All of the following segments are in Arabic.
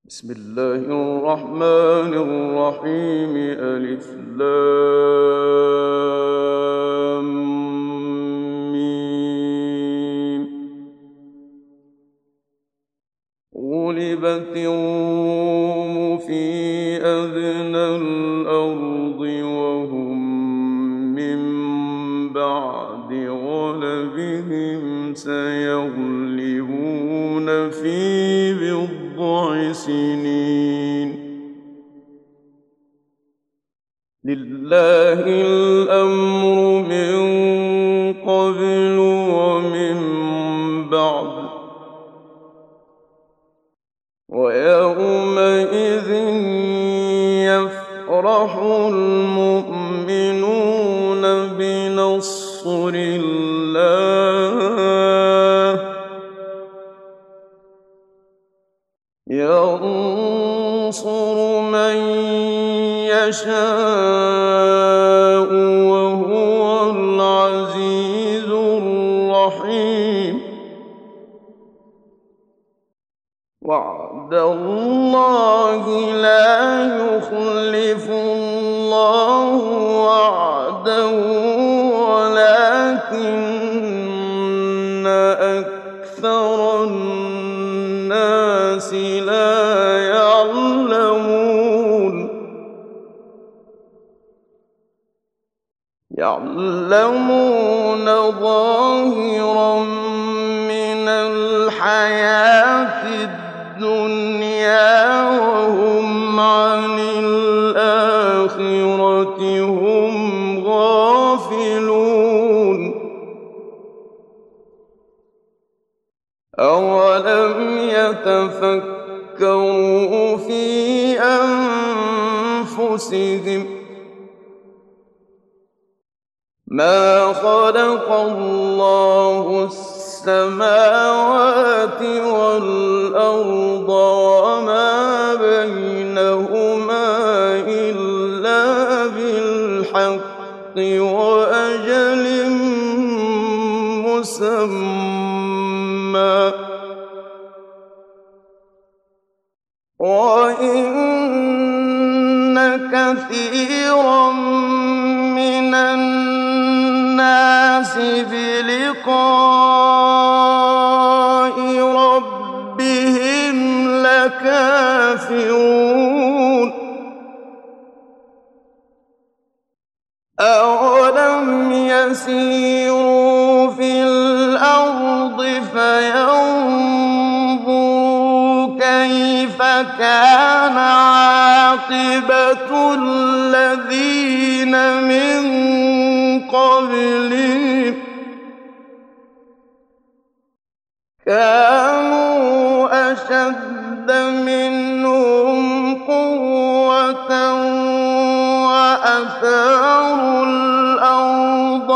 بسم الله الرحمن الرحيم. ألف لام ميم. غلبت الروم في أدنى الأرض وهم من بعد غلبهم سيغلبون في بضع سنين. لله الأمر من قبل ومن بعد ويومئذ يفرح المؤمنون بنصر الله ينصر من يشاء وهو العزيز الرحيم. وعد الله لا يخلف الله وعده ولكن أكثر الناس لا يعلمون. يعلمون ظاهرا من الحياة الدنيا وهم عن الآخرة هم غافلون. أولم يتفكروا في أنفسهم ما خلق الله السماوات والأرض وما بينهما إلا بالحق وأجل مسمى وإن كثيرا من الناس بلقاء ربهم لكافرون. أولم يسيروا في الأرض فينظروا كيف كان عاقبة الذين من قبلهم كانوا أشد منهم قوة وأثاروا الأرض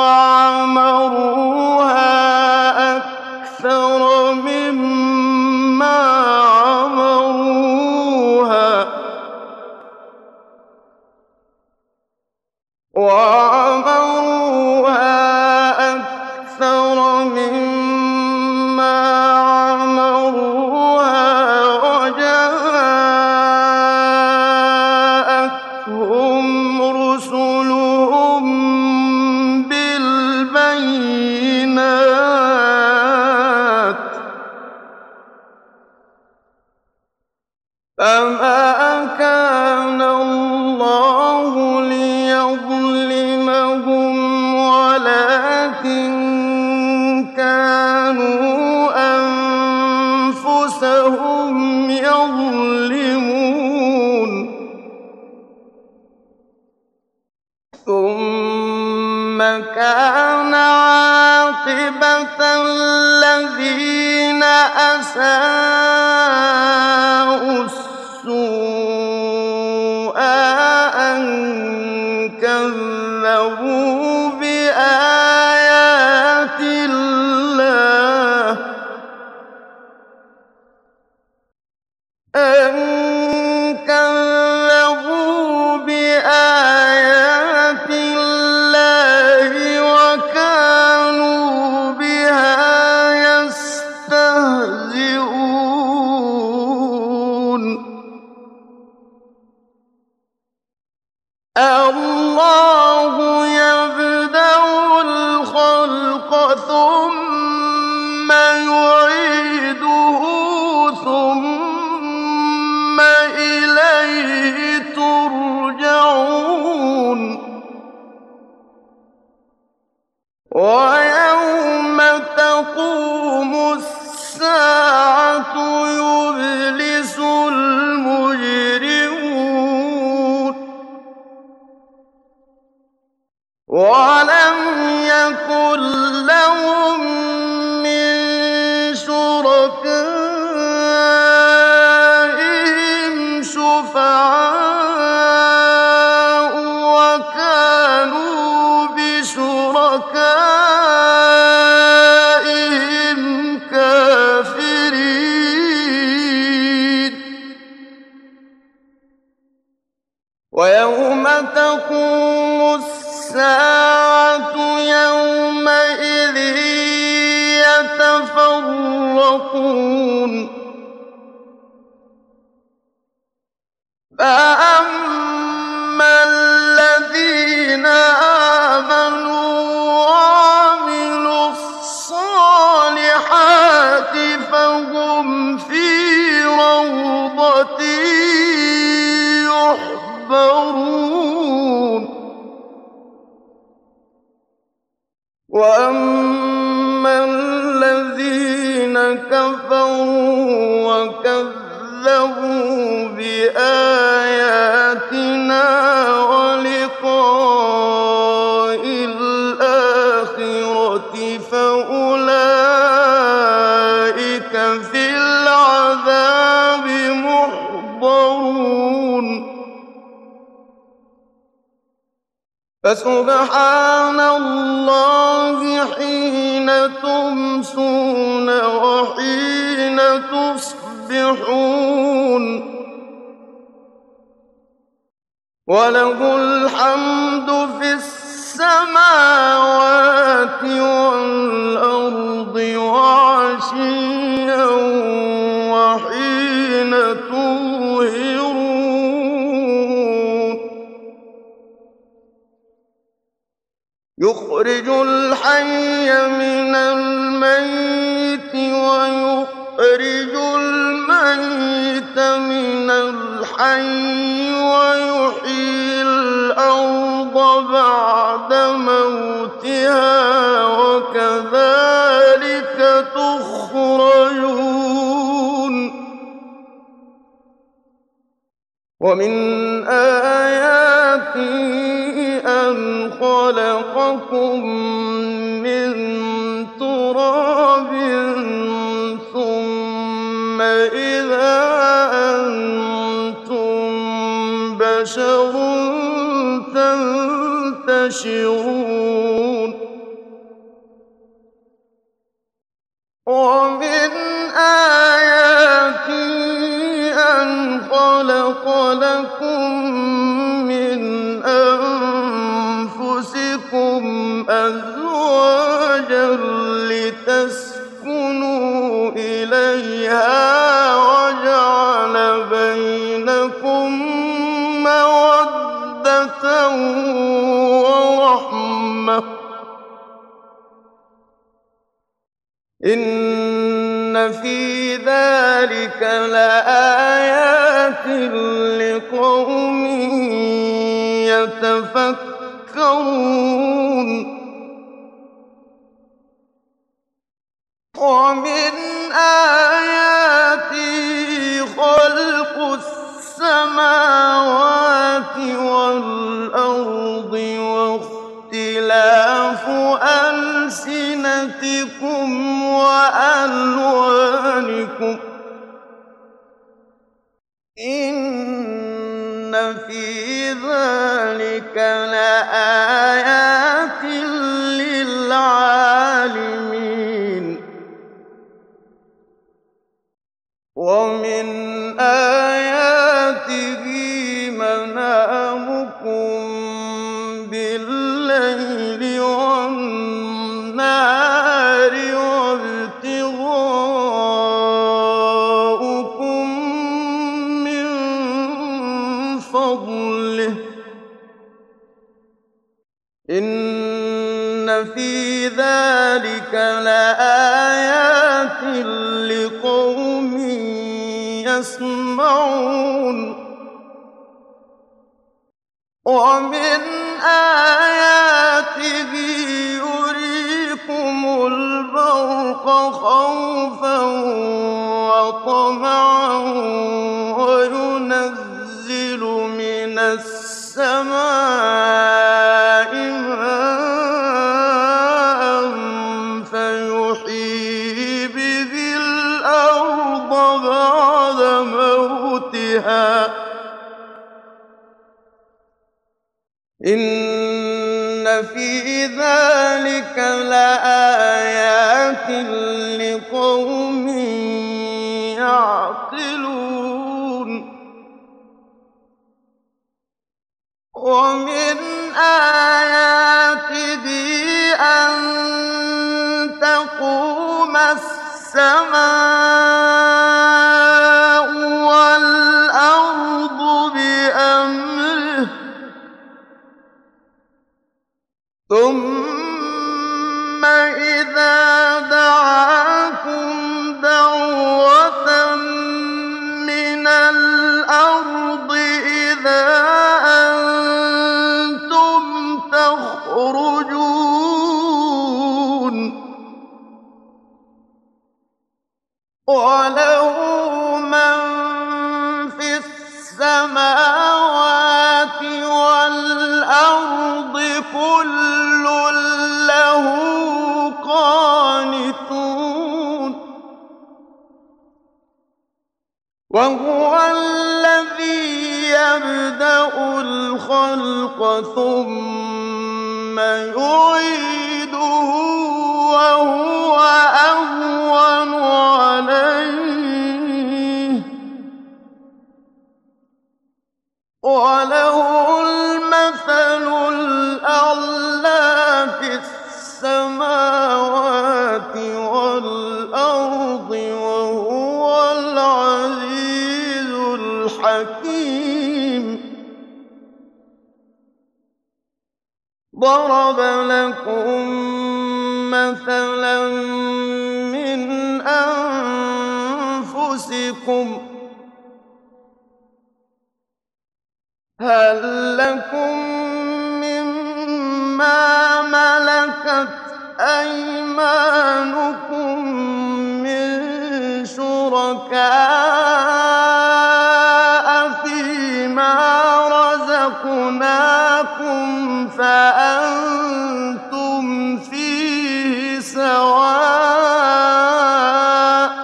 وعمروها أكثر مما عمروها وجاءتهم رسلهم بالبينات فما كان الله ليظلمهم ولكن كانوا أنفسهم يظلمون. ثم كان عاقبة الذين أساءوا السوء أن كذبوا بآيات الله وكانوا بها يستهزئون. ويوم تقوم الساعة يومئذ يتفرقون فأما الذين آمنوا وعملوا الصالحات فهم في روضة يحبرون وأما الذين كفروا وكذبوا بآياتنا ولقاء الآخرة فأولئك في العذاب محضرون فسبحان الله حين تمسون وحين تصبحون وله الحمد في السماوات والأرض وعشيا وحين تظهرون يخرج الحي من الميت ويخرج الميت من الحي ويحيي الأرض بعد موتها وكذلك تخرجون ومن آياته أن خلقكم من تراب ثم إذا أنتم بشر تنتشرون ومن آياته أن خلق لكم من أنفسكم أزواجا لتسكنوا إليها وجعل بينكم مودة ورحمة إن في ذلك لآيات لقوم يتفكرون ومن آياته خلق السماوات والأرض واختلاف ألسنتكم وألوانكم إن في ذلك لآيات للعالمين ومن آياته منامكم بالليل والنهار وابتغاؤكم من فضله إن في ذلك لآيات لقوم يسمعون ومن آياته يريكم البرق خوفا وطمعا وينزل من السماء ماء فيحيي به الأرض بعد موتها إن في ذلك لآيات لقوم يعقلون ومن آياته أن تقوم السماء والأرض بأمره ثم إذا دعاكم دعوة من الأرض إذا أنتم تخرجون وله من في السماوات والأرض كل له قانتون وهو الذي يبدأ الخلق ثم يعيده وهو أهون عليه وله المثل الأعلى في السماوات والأرض وهو العزيز الحكيم ضرب لكم مثلا من أنفسكم هل لكم مما ملكت أيمانكم من شركاء فيما رزقناكم فأنتم فيه سواء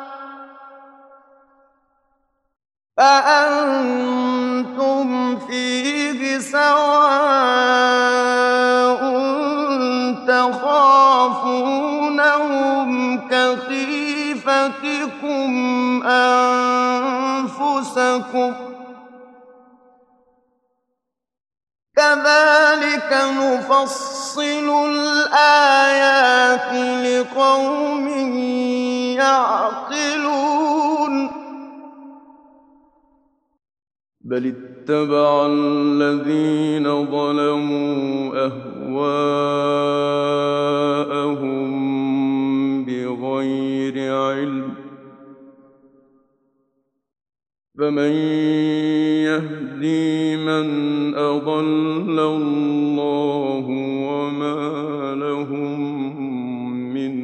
تخافونهم كخيفتكم أنفسكم كذلك نفصل الآيات لقوم يعقلون بل اتبع الذين ظلموا أهواءهم بغير علم فمن يهدي من أضل الله وما لهم من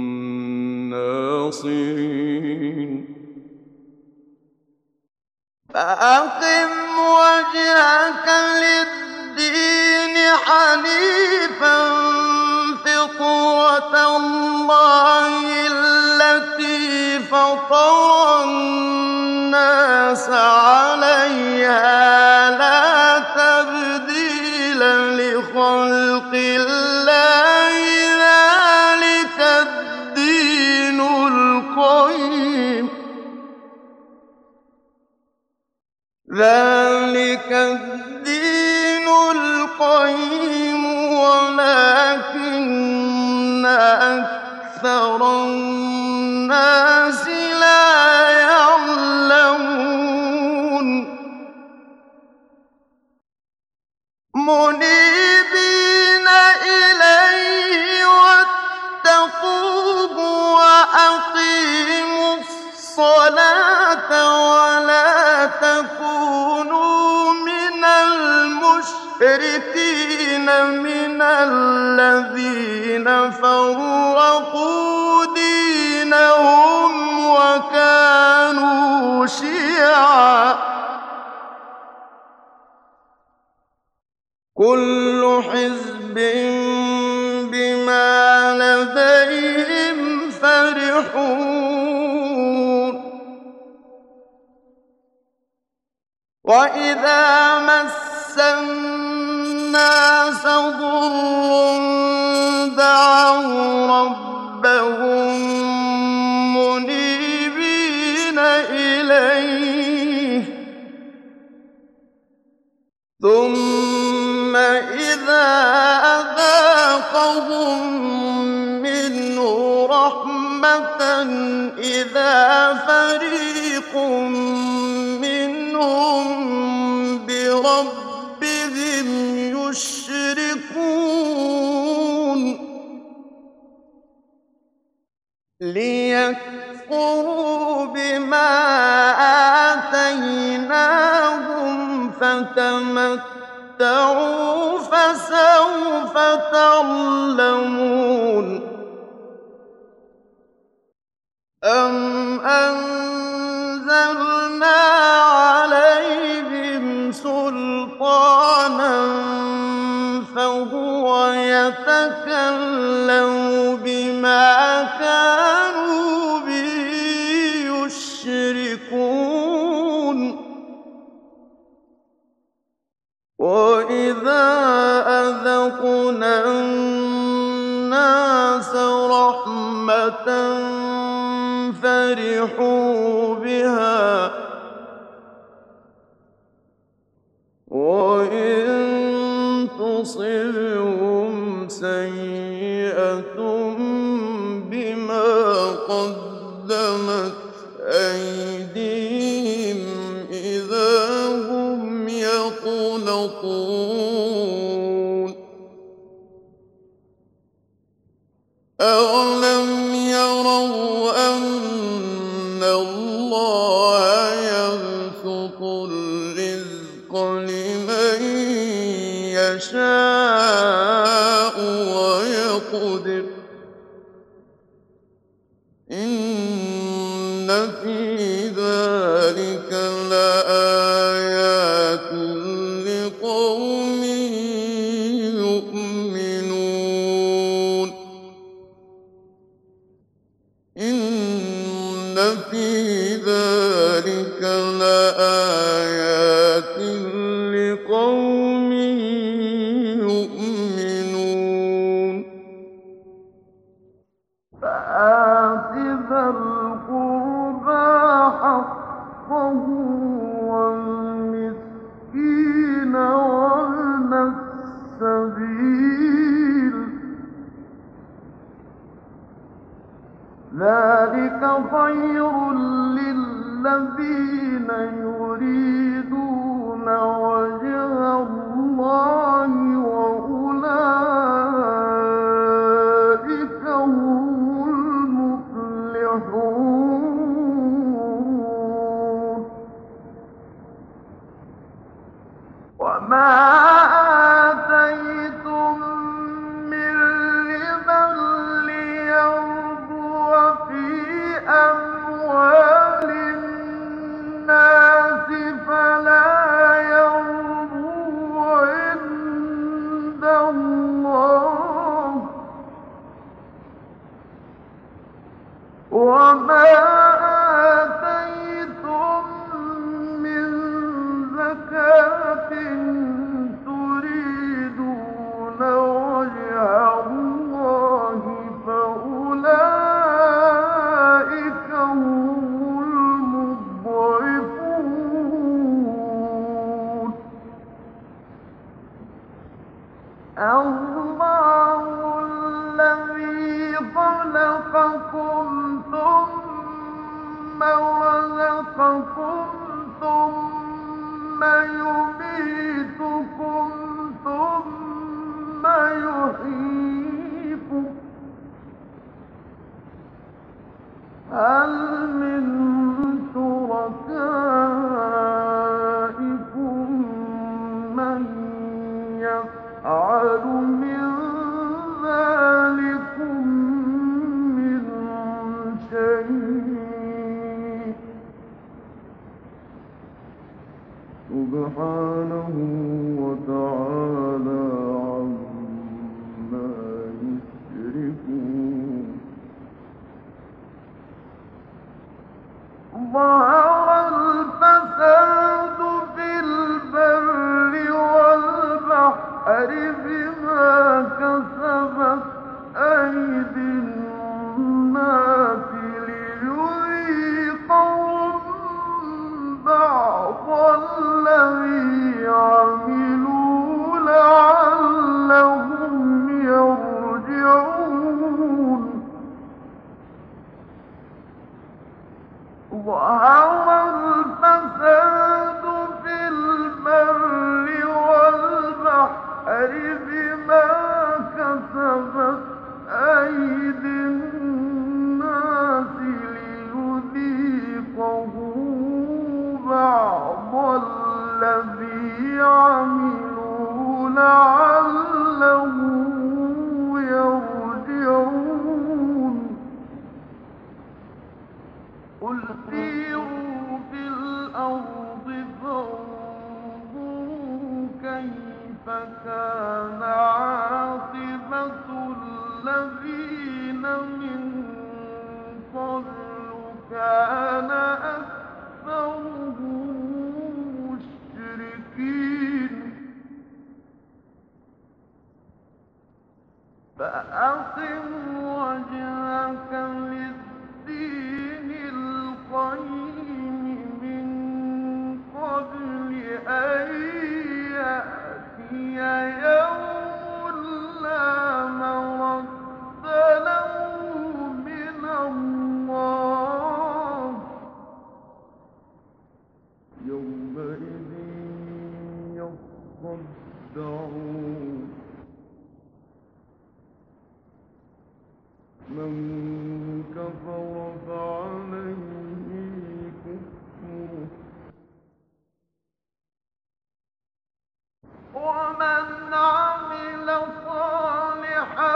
ناصرين فأقم وجهك للدين حنيفا فطرة الله التي فطر الناس عليها لا تبديل لخلق الله ذلك الدين القيم ذلك الدين القيم ولكن أكثر الناس لا يعلمون منيبين إليه واتقوه وأقيموا الصلاة ولا تكونوا من المشركين من الذين فرقوا دينهم وكانوا شيعا كل حزب بما لديهم فرحون وإذا مس الناس ضر دعوا ربهم منيبين إليه ثم منه رحمة إذا فريق منهم بربهم يشركون ليكفروا بما آتيناهم فتمتعوا فسوف تعلمون أم أنزلنا عليهم سلطانا فهو يتكلم بما كانوا به يشركون وإذا أذقنا الناس رحمة فرحوا بها وإن تصبهم سيئة بما قدمت أيديهم إذا هم يقنطون أَوَلَمْ يَرَوْا أَنَّ اللَّهَ يَبْسُطُ الرِّزْقَ لِمَن يَشَاءُ وَيَقْدِرُ إِنَّ فِي ذَلِكَ لَآيَاتٍ لِقَوْمٍ يُؤْمِنُونَ إِنَّ فِي ذَلِكَ لَآيَاتٍ لِقَوْمٍ يُؤْمِنُونَ فآت ذا القربى حقه والمسكين وابن السبيل ذلك خير للذين يريدون وجه الله وأولئك هم المفلحون وما آتيتم من ربا ليربو في أموال الناس فلا يربو عند الله وما آتيتم من زكاة تريدون وجه الله فأولئك هم المضعفون الله الذي خلقكم ثم رزقكم ثم يميتكم ثم يحييكم هل من شركائكم من يفعل من ذلكم من شيء سبحانه وتعالى عما يشركون ظهر الفساد في البر والبحر بما كسبت أيدي الناس ليذيقهم بعض الذي عملوا لعلهم يرجعون الذي عملوا لعلهم يرجعون قل سيروا في الأرض فانظروا كيف كان عاقبة الذين من قبل كان أكثرهم مشركين فأقم وجهك للدين القيم من قبل أن يأتي يوم لا مرد له من الله يومئذ يصدعون من كفر فعليه كفره ومن عمل صالحا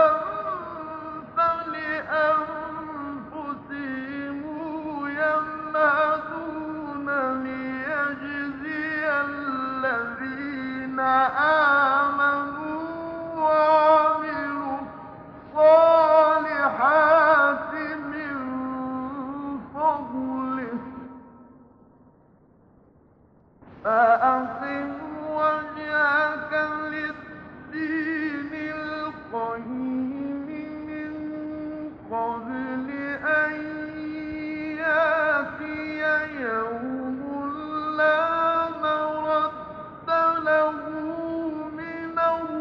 فلأنفسهم يمهدون ليجزي الذين آمنوا وعملوا الصالحات من فضله فأقم وجهك للدين القيم من قبل أن يأتي يوم لا مرد له من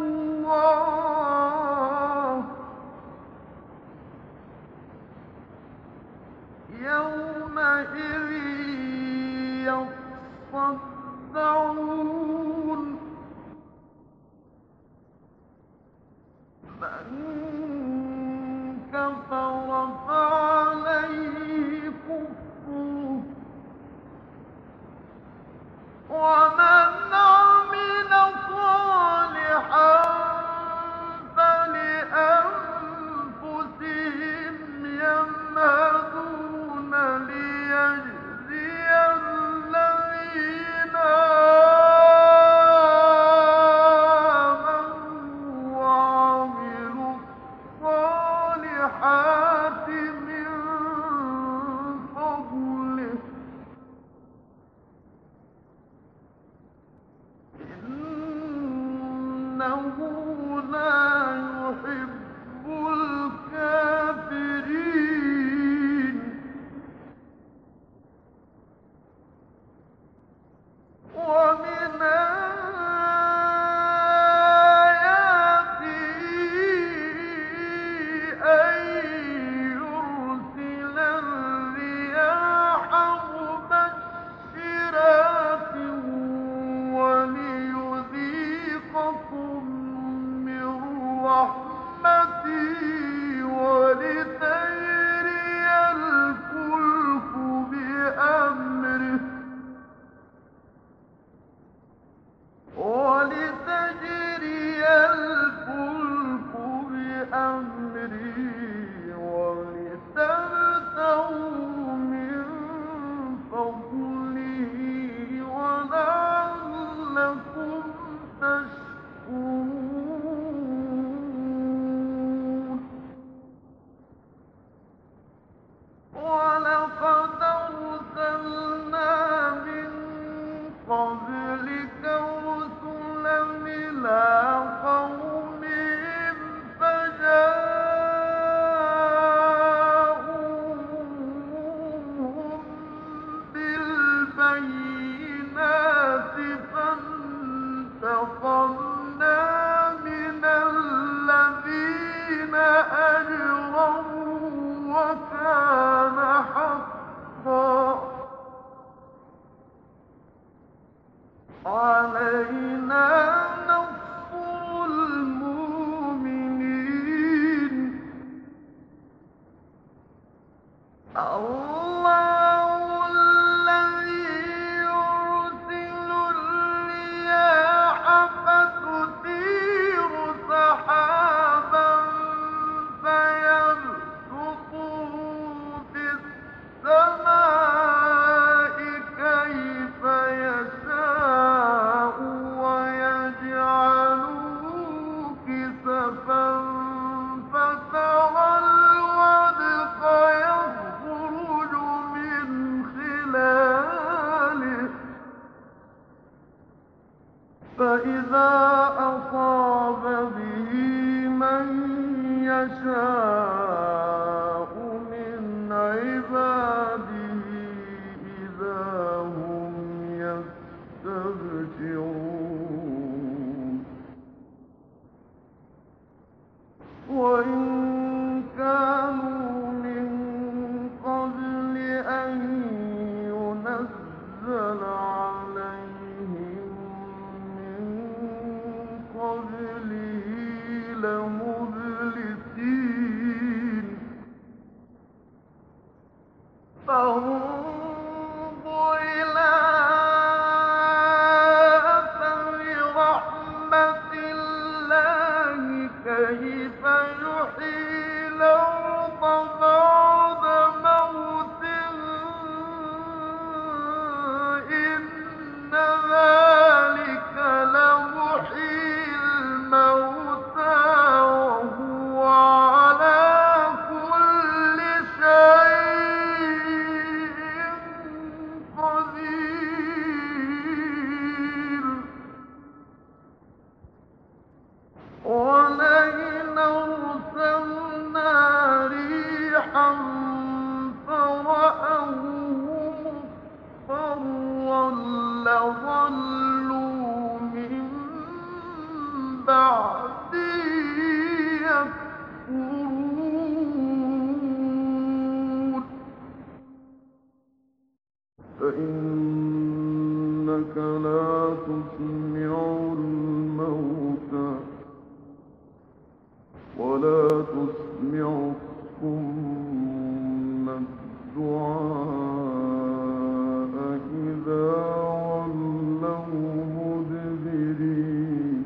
الله يومئذ يصدعون من كفر فعليه كفره ومن عمل صالحا فلأنفسهم يمهدون ليجزي الذين آمنوا وعملوا الصالحات من فضله إنه لا يحب الكافرين ومن آياته أن يرسل الرياح مبشرات وليذيقكم من رحمته ولتجري الفلك بأمره ولتبتغوا من فضله ولعلكم تشكرون ولقد أرسلنا من قبلك رسلا إلى قومهم فجاءوهم بالبينات فانتقمنا من الذين أجرموا وكان حقا علينا نصر المؤمنين الله الذي يرسل فإذا أصاب به من يشاء من عباده إذا هم يستبشرون وإن كانوا من قبل أن ينزل عليهم من قبله لمبلسين فانظر إلى أثر رحمة الله كيف يحيي الأرض بعد موتها إن ذلك لمحيي الموتى وهو على كل شيء قدير ولئن أرسلنا ريحا فرأوه مصفرا لظلوا من بعده يكفرون فإنك لا تسمع الموتى ولا تسمع الصم الدعاء إذا ولوا مدبرين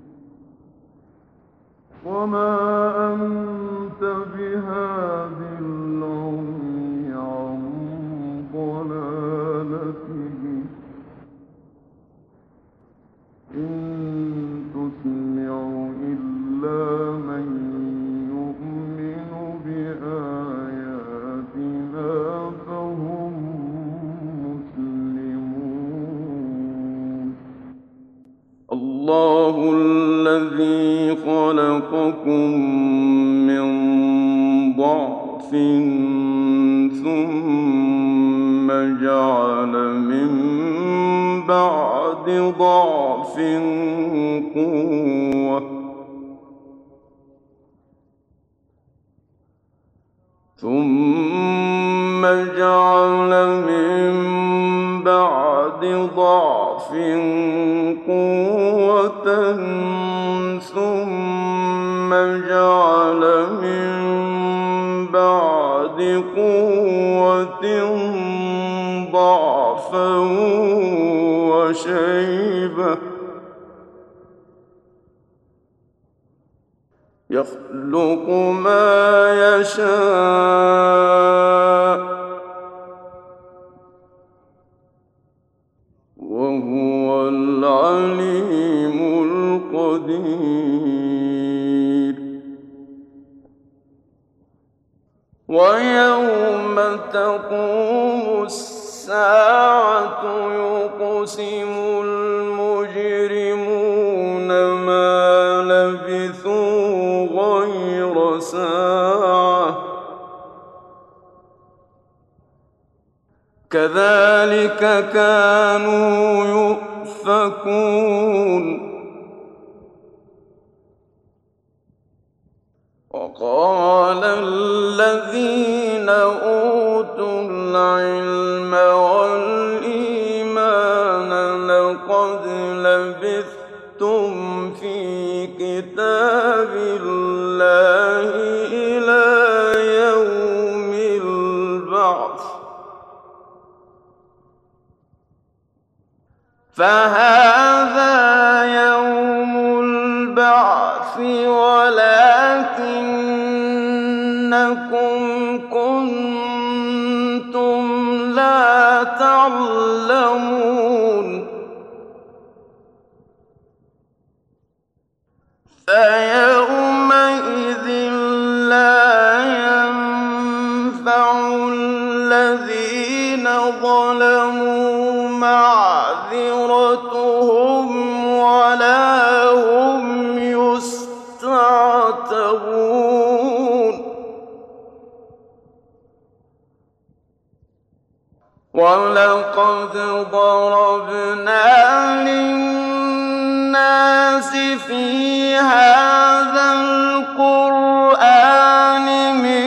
وما أنت بهاد العمي عن ضلالتهم إن تسمع إلا من يؤمن بآياتنا فهم مسلمون الله الذي خلقكم من ضعف ثم جعل من بعد ضعف قوة ثم جعل من بعد ضعف قوة ثم جعل من بعد قوة ضعفا وشيبة يخلق ما يشاء وهو العليم القدير ويوم تقوم الساعة يقسم المجرمون ما لبثوا غير ساعة كذلك كانوا يؤفكون وقال الذين أوتوا العلم والإيمان لقد لبثتم في كتاب الله إلى يوم البعث فهذا يوم البعث ولكنكم كنتم لا تعلمون فيومئذ لا ينفع الذين ظلموا معذرتهم وَلَقَدْ ضَرَبْنَا لِلنَّاسِ فِي هَٰذَا الْقُرْآنِ مِن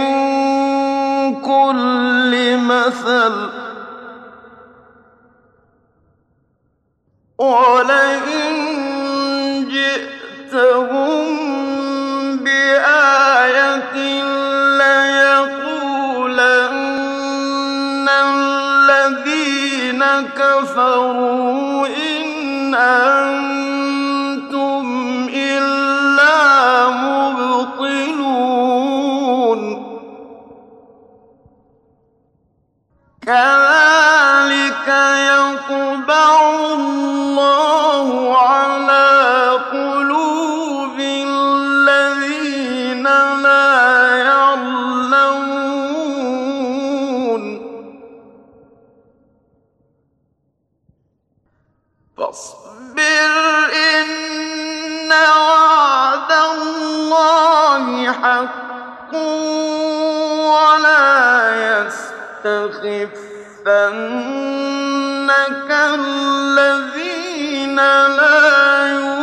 كُلِّ مَثَلٍ ۚ وَلَئِن جِئْتَهُم بِآيَةٍ لَّيَقُولَنَّ الَّذِينَ كَفَرُوا إِنْ أَنتُمْ إِلَّا مُبْطِلُونَ كَذَٰلِكَ يَطْبَعُ اللَّهُ عَلَىٰ قُلُوبِ الَّذِينَ لَا يَعْلَمُونَ فَاصْبِرْ إِنَّ وَعْدَ اللَّهِ حَقٌّ وَلَا يَسْتَخِفَّنَّكَ الَّذِينَ لَا يُؤْمِنُونَ